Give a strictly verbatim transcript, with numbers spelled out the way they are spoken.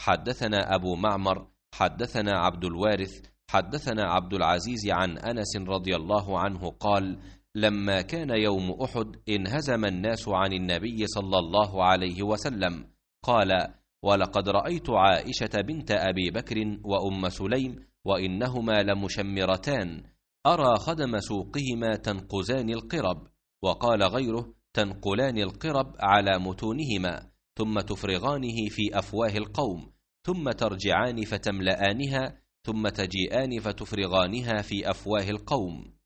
حدثنا أبو معمر حدثنا عبد الوارث حدثنا عبد العزيز عن أنس رضي الله عنه قال: لما كان يوم أحد انهزم الناس عن النبي صلى الله عليه وسلم. قال: ولقد رأيت عائشة بنت أبي بكر وأم سليم وإنهما لمشمرتان، أرى خدم سوقهما تنقزان القرب. وقال غيره: تنقلان القرب على متونهما، ثم تفرغانه في أفواه القوم، ثم ترجعان فتملآنها، ثم تجيئان فتفرغانها في أفواه القوم.